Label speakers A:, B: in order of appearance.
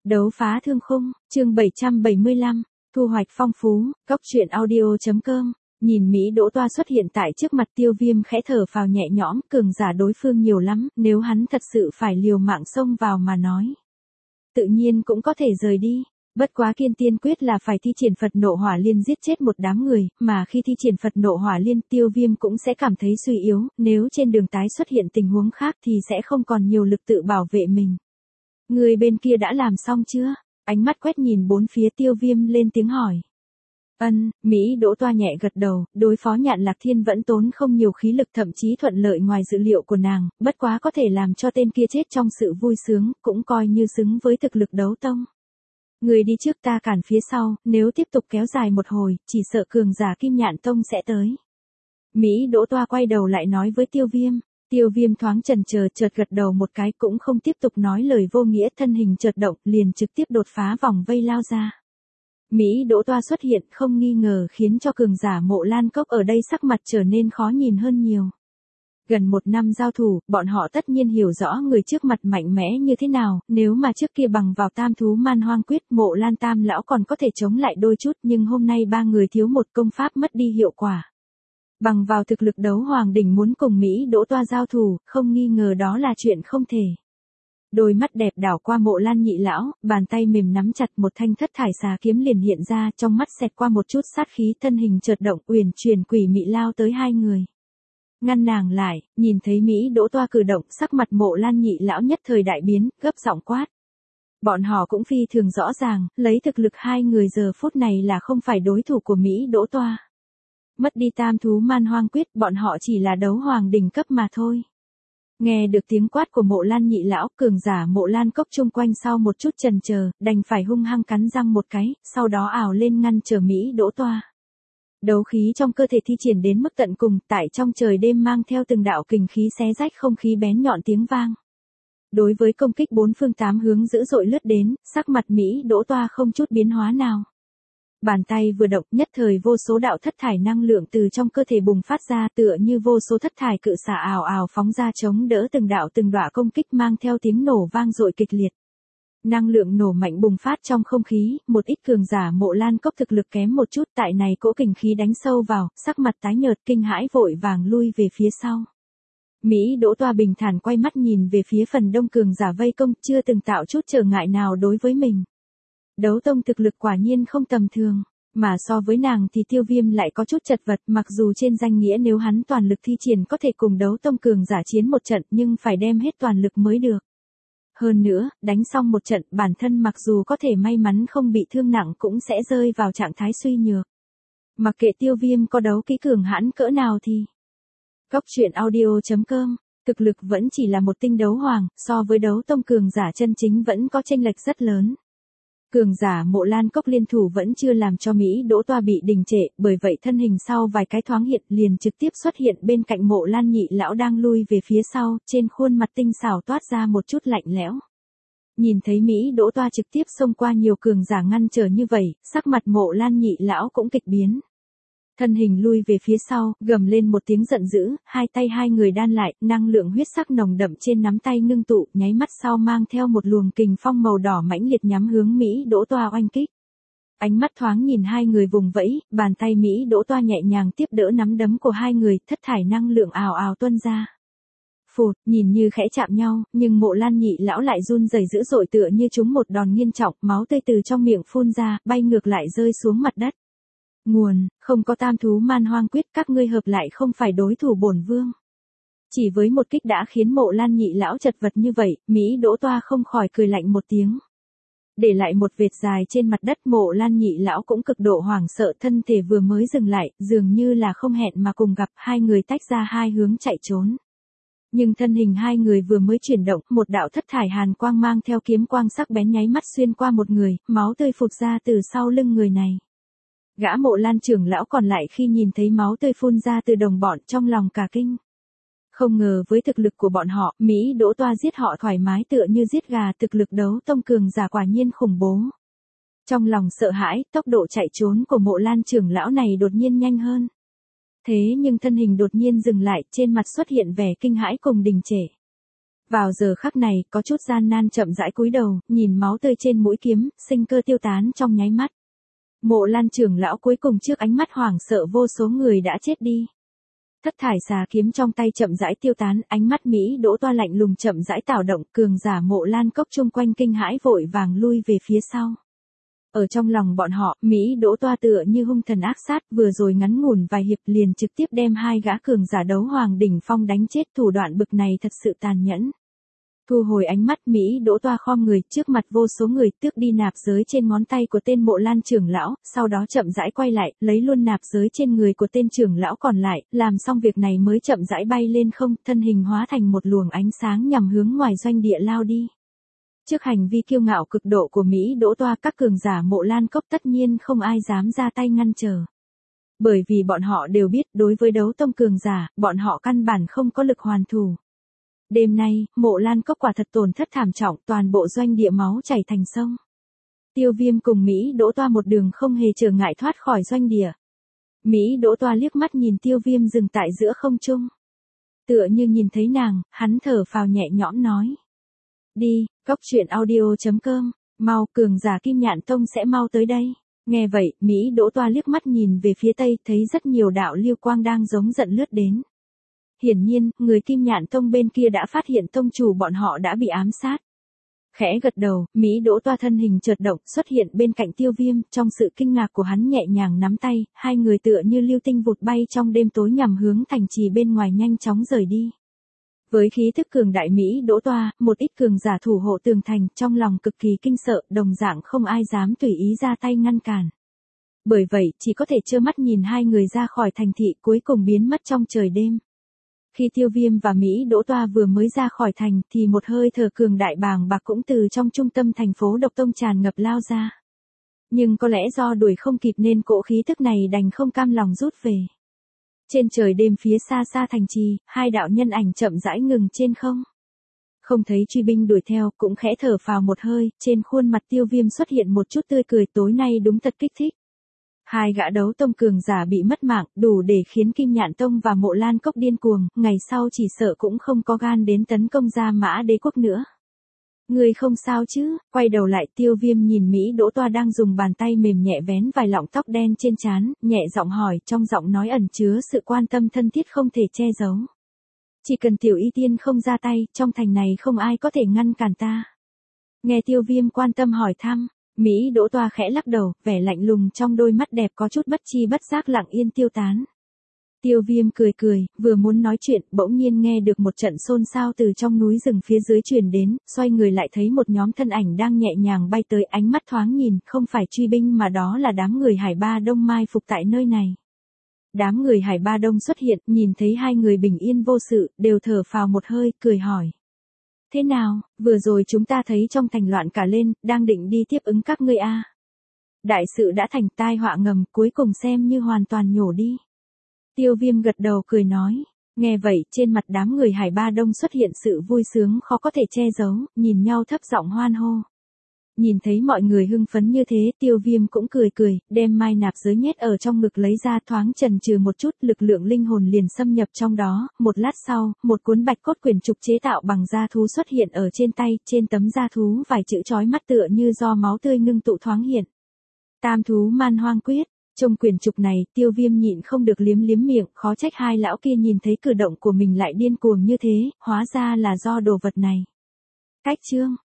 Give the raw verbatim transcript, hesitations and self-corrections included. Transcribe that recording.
A: Đấu phá thương khung, chương bảy trăm bảy mươi lăm, thu hoạch phong phú, góc truyện audio chấm com. Nhìn Mỹ Đỗ Toa xuất hiện tại trước mặt Tiêu Viêm khẽ thở phào nhẹ nhõm, cường giả đối phương nhiều lắm, nếu hắn thật sự phải liều mạng xông vào mà nói. Tự nhiên cũng có thể rời đi, bất quá kiên tiên quyết là phải thi triển Phật nộ hỏa liên giết chết một đám người, mà khi thi triển Phật nộ hỏa liên Tiêu Viêm cũng sẽ cảm thấy suy yếu, nếu trên đường tái xuất hiện tình huống khác thì sẽ không còn nhiều lực tự bảo vệ mình. Người bên kia đã làm xong chưa? Ánh mắt quét nhìn bốn phía Tiêu Viêm lên tiếng hỏi. Ân, Mỹ Đỗ Toa nhẹ gật đầu, đối phó Nhạn Lạc Thiên vẫn tốn không nhiều khí lực, thậm chí thuận lợi ngoài dự liệu của nàng, bất quá có thể làm cho tên kia chết trong sự vui sướng, cũng coi như xứng với thực lực đấu tông. Người đi trước ta cản phía sau, nếu tiếp tục kéo dài một hồi, chỉ sợ cường giả Kim Nhạn Tông sẽ tới. Mỹ Đỗ Toa quay đầu lại nói với Tiêu Viêm. Tiêu Viêm thoáng chần chờ, chợt gật đầu một cái, cũng không tiếp tục nói lời vô nghĩa, thân hình chợt động, liền trực tiếp đột phá vòng vây lao ra. Mỹ Đỗ Toa xuất hiện không nghi ngờ khiến cho cường giả Mộ Lan Cốc ở đây sắc mặt trở nên khó nhìn hơn nhiều. Gần một năm giao thủ, bọn họ tất nhiên hiểu rõ người trước mặt mạnh mẽ như thế nào, nếu mà trước kia bằng vào Tam Thú Man Hoang Quyết, Mộ Lan Tam lão còn có thể chống lại đôi chút, nhưng hôm nay ba người thiếu một công pháp mất đi hiệu quả. Bằng vào thực lực đấu hoàng đỉnh muốn cùng Mỹ Đỗ Toa giao thủ, không nghi ngờ đó là chuyện không thể. Đôi mắt đẹp đảo qua Mộ Lan nhị lão, bàn tay mềm nắm chặt một thanh thất thải xà kiếm liền hiện ra, trong mắt xẹt qua một chút sát khí, thân hình chợt động, uyển chuyển quỷ mị lao tới hai người. Ngăn nàng lại, nhìn thấy Mỹ Đỗ Toa cử động, sắc mặt Mộ Lan nhị lão nhất thời đại biến, gấp giọng quát. Bọn họ cũng phi thường rõ ràng, lấy thực lực hai người giờ phút này là không phải đối thủ của Mỹ Đỗ Toa. Mất đi Tam Thú Man Hoang Quyết, bọn họ chỉ là đấu hoàng đỉnh cấp mà thôi. Nghe được tiếng quát của Mộ Lan nhị lão, cường giả Mộ Lan Cốc chung quanh sau một chút chần chờ, đành phải hung hăng cắn răng một cái, sau đó ảo lên ngăn trở Mỹ Đỗ Toa. Đấu khí trong cơ thể thi triển đến mức tận cùng, tại trong trời đêm mang theo từng đạo kình khí xé rách không khí bén nhọn tiếng vang. Đối với công kích bốn phương tám hướng dữ dội lướt đến, sắc mặt Mỹ Đỗ Toa không chút biến hóa nào. Bàn tay vừa động, nhất thời vô số đạo thất thải năng lượng từ trong cơ thể bùng phát ra, tựa như vô số thất thải cự xả ào ào phóng ra chống đỡ từng đạo từng đọa công kích, mang theo tiếng nổ vang dội kịch liệt. Năng lượng nổ mạnh bùng phát trong không khí, một ít cường giả Mộ Lan Cốc thực lực kém một chút, tại này cỗ kình khí đánh sâu vào, sắc mặt tái nhợt kinh hãi vội vàng lui về phía sau. Mỹ Đỗ Toa bình thản quay mắt nhìn về phía phần đông cường giả vây công, chưa từng tạo chút trở ngại nào đối với mình. Đấu tông thực lực quả nhiên không tầm thường, mà so với nàng thì Tiêu Viêm lại có chút chật vật, mặc dù trên danh nghĩa nếu hắn toàn lực thi triển có thể cùng đấu tông cường giả chiến một trận, nhưng phải đem hết toàn lực mới được. Hơn nữa, đánh xong một trận, bản thân mặc dù có thể may mắn không bị thương nặng cũng sẽ rơi vào trạng thái suy nhược. Mặc kệ Tiêu Viêm có đấu kỹ cường hãn cỡ nào thì. Góc truyện audio chấm com, thực lực vẫn chỉ là một tinh đấu hoàng, so với đấu tông cường giả chân chính vẫn có chênh lệch rất lớn. Cường giả Mộ Lan Cốc liên thủ vẫn chưa làm cho Mỹ Đỗ Toa bị đình trệ, bởi vậy thân hình sau vài cái thoáng hiện liền trực tiếp xuất hiện bên cạnh Mộ Lan nhị lão đang lui về phía sau, trên khuôn mặt tinh xảo toát ra một chút lạnh lẽo. Nhìn thấy Mỹ Đỗ Toa trực tiếp xông qua nhiều cường giả ngăn trở như vậy, sắc mặt Mộ Lan nhị lão cũng kịch biến. Thân hình lui về phía sau, gầm lên một tiếng giận dữ, hai tay hai người đan lại, năng lượng huyết sắc nồng đậm trên nắm tay ngưng tụ, nháy mắt sau mang theo một luồng kình phong màu đỏ mãnh liệt nhắm hướng Mỹ Đỗ Toa oanh kích. Ánh mắt thoáng nhìn hai người vùng vẫy, bàn tay Mỹ Đỗ Toa nhẹ nhàng tiếp đỡ nắm đấm của hai người, thất thải năng lượng ào ào tuôn ra. Phụt, nhìn như khẽ chạm nhau, nhưng Mộ Lan nhị lão lại run rẩy dữ dội, tựa như trúng một đòn nghiêm trọng, máu tươi từ trong miệng phun ra, bay ngược lại rơi xuống mặt đất. Nguồn, không có Tam Thú Man Hoang Quyết, các ngươi hợp lại không phải đối thủ bổn vương. Chỉ với một kích đã khiến Mộ Lan nhị lão chật vật như vậy, Mỹ Đỗ Toa không khỏi cười lạnh một tiếng. Để lại một vệt dài trên mặt đất, Mộ Lan nhị lão cũng cực độ hoảng sợ, thân thể vừa mới dừng lại, dường như là không hẹn mà cùng gặp, hai người tách ra hai hướng chạy trốn. Nhưng thân hình hai người vừa mới chuyển động, một đạo thất thải hàn quang mang theo kiếm quang sắc bén nháy mắt xuyên qua một người, máu tươi phụt ra từ sau lưng người này. Gã Mộ Lan trưởng lão còn lại khi nhìn thấy máu tươi phun ra từ đồng bọn trong lòng cả kinh. Không ngờ với thực lực của bọn họ, Mỹ Đỗ Toa giết họ thoải mái tựa như giết gà, thực lực đấu tông cường giả quả nhiên khủng bố. Trong lòng sợ hãi, tốc độ chạy trốn của Mộ Lan trưởng lão này đột nhiên nhanh hơn. Thế nhưng thân hình đột nhiên dừng lại, trên mặt xuất hiện vẻ kinh hãi cùng đình trệ. Vào giờ khắc này, có chút gian nan chậm rãi cúi đầu, nhìn máu tươi trên mũi kiếm, sinh cơ tiêu tán trong nháy mắt. Mộ Lan trưởng lão cuối cùng trước ánh mắt hoảng sợ vô số người đã chết đi. Thất thải xà kiếm trong tay chậm rãi tiêu tán, ánh mắt Mỹ Đỗ Toa lạnh lùng chậm rãi tảo động, cường giả Mộ Lan cốc chung quanh kinh hãi vội vàng lui về phía sau. Ở trong lòng bọn họ, Mỹ Đỗ Toa tựa như hung thần ác sát, vừa rồi ngắn ngủn vài hiệp liền trực tiếp đem hai gã cường giả đấu hoàng đỉnh phong đánh chết, thủ đoạn bực này thật sự tàn nhẫn. Thu hồi ánh mắt, Mỹ Đỗ Toa khom người, trước mặt vô số người tước đi nạp giới trên ngón tay của tên Mộ Lan trưởng lão, sau đó chậm rãi quay lại, lấy luôn nạp giới trên người của tên trưởng lão còn lại, làm xong việc này mới chậm rãi bay lên không, thân hình hóa thành một luồng ánh sáng nhằm hướng ngoài doanh địa lao đi. Trước hành vi kiêu ngạo cực độ của Mỹ Đỗ Toa, các cường giả Mộ Lan cốc tất nhiên không ai dám ra tay ngăn trở. Bởi vì bọn họ đều biết đối với đấu tông cường giả, bọn họ căn bản không có lực hoàn thủ. Đêm nay, Mộ Lan cốc quả thật tổn thất thảm trọng, toàn bộ doanh địa máu chảy thành sông. Tiêu Viêm cùng Mỹ Đỗ Toa một đường không hề trở ngại thoát khỏi doanh địa. Mỹ Đỗ Toa liếc mắt nhìn Tiêu Viêm dừng tại giữa không trung. Tựa như nhìn thấy nàng, hắn thở phào nhẹ nhõm nói. Đi, cốc truyện audio chấm com, mau, cường giả Kim Nhạn Tông sẽ mau tới đây. Nghe vậy, Mỹ Đỗ Toa liếc mắt nhìn về phía tây, thấy rất nhiều đạo lưu quang đang giống giận lướt đến. Hiển nhiên, người Kim Nhạn Tông bên kia đã phát hiện tông chủ bọn họ đã bị ám sát. Khẽ gật đầu, Mỹ Đỗ Toa thân hình chợt động, xuất hiện bên cạnh Tiêu Viêm, trong sự kinh ngạc của hắn nhẹ nhàng nắm tay, hai người tựa như lưu tinh vụt bay trong đêm tối nhằm hướng thành trì bên ngoài nhanh chóng rời đi. Với khí thức cường đại Mỹ Đỗ Toa, một ít cường giả thủ hộ tường thành, trong lòng cực kỳ kinh sợ, đồng dạng không ai dám tùy ý ra tay ngăn cản. Bởi vậy, chỉ có thể trơ mắt nhìn hai người ra khỏi thành thị cuối cùng biến mất trong trời đêm. Khi Tiêu Viêm và Mỹ Đỗ Toa vừa mới ra khỏi thành thì một hơi thở cường đại bàng bạc cũng từ trong trung tâm thành phố Độc Tông tràn ngập lao ra. Nhưng có lẽ do đuổi không kịp nên cỗ khí tức này đành không cam lòng rút về. Trên trời đêm phía xa xa thành trì, hai đạo nhân ảnh chậm rãi ngừng trên không. Không thấy truy binh đuổi theo, cũng khẽ thở phào một hơi, trên khuôn mặt Tiêu Viêm xuất hiện một chút tươi cười, tối nay đúng thật kích thích. Hai gã đấu tông cường giả bị mất mạng, đủ để khiến Kim Nhạn Tông và Mộ Lan cốc điên cuồng, ngày sau chỉ sợ cũng không có gan đến tấn công Gia Mã Đế quốc nữa. Người không sao chứ? Quay đầu lại, Tiêu Viêm nhìn Mỹ Đỗ Toa đang dùng bàn tay mềm nhẹ vén vài lọng tóc đen trên trán, nhẹ giọng hỏi, trong giọng nói ẩn chứa sự quan tâm thân thiết không thể che giấu. Chỉ cần tiểu y tiên không ra tay, trong thành này không ai có thể ngăn cản ta. Nghe Tiêu Viêm quan tâm hỏi thăm, Mỹ Đỗ Toa khẽ lắc đầu, vẻ lạnh lùng trong đôi mắt đẹp có chút bất chi bất giác lặng yên tiêu tán. Tiêu Viêm cười cười, vừa muốn nói chuyện, bỗng nhiên nghe được một trận xôn xao từ trong núi rừng phía dưới truyền đến, xoay người lại thấy một nhóm thân ảnh đang nhẹ nhàng bay tới, ánh mắt thoáng nhìn, không phải truy binh mà đó là đám người Hải Ba Đông mai phục tại nơi này. Đám người Hải Ba Đông xuất hiện, nhìn thấy hai người bình yên vô sự, đều thở phào một hơi, cười hỏi. Thế nào, vừa rồi chúng ta thấy trong thành loạn cả lên, đang định đi tiếp ứng các ngươi a. Đại sự đã thành, tai họa ngầm, cuối cùng xem như hoàn toàn nhổ đi. Tiêu Viêm gật đầu cười nói. Nghe vậy, trên mặt đám người Hải Ba Đông xuất hiện sự vui sướng khó có thể che giấu, nhìn nhau thấp giọng hoan hô. Nhìn thấy mọi người hưng phấn như thế, Tiêu Viêm cũng cười cười, đem mai nạp giới nhét ở trong ngực lấy ra, thoáng chần chừ một chút, lực lượng linh hồn liền xâm nhập trong đó, một lát sau, một cuốn bạch cốt quyển trục chế tạo bằng da thú xuất hiện ở trên tay, trên tấm da thú vài chữ chói mắt tựa như do máu tươi ngưng tụ thoáng hiện. Tam thú man hoang quyết. Trong quyển trục này, Tiêu Viêm nhịn không được liếm liếm miệng, khó trách hai lão kia nhìn thấy cử động của mình lại điên cuồng như thế, hóa ra là do đồ vật này. Cách chương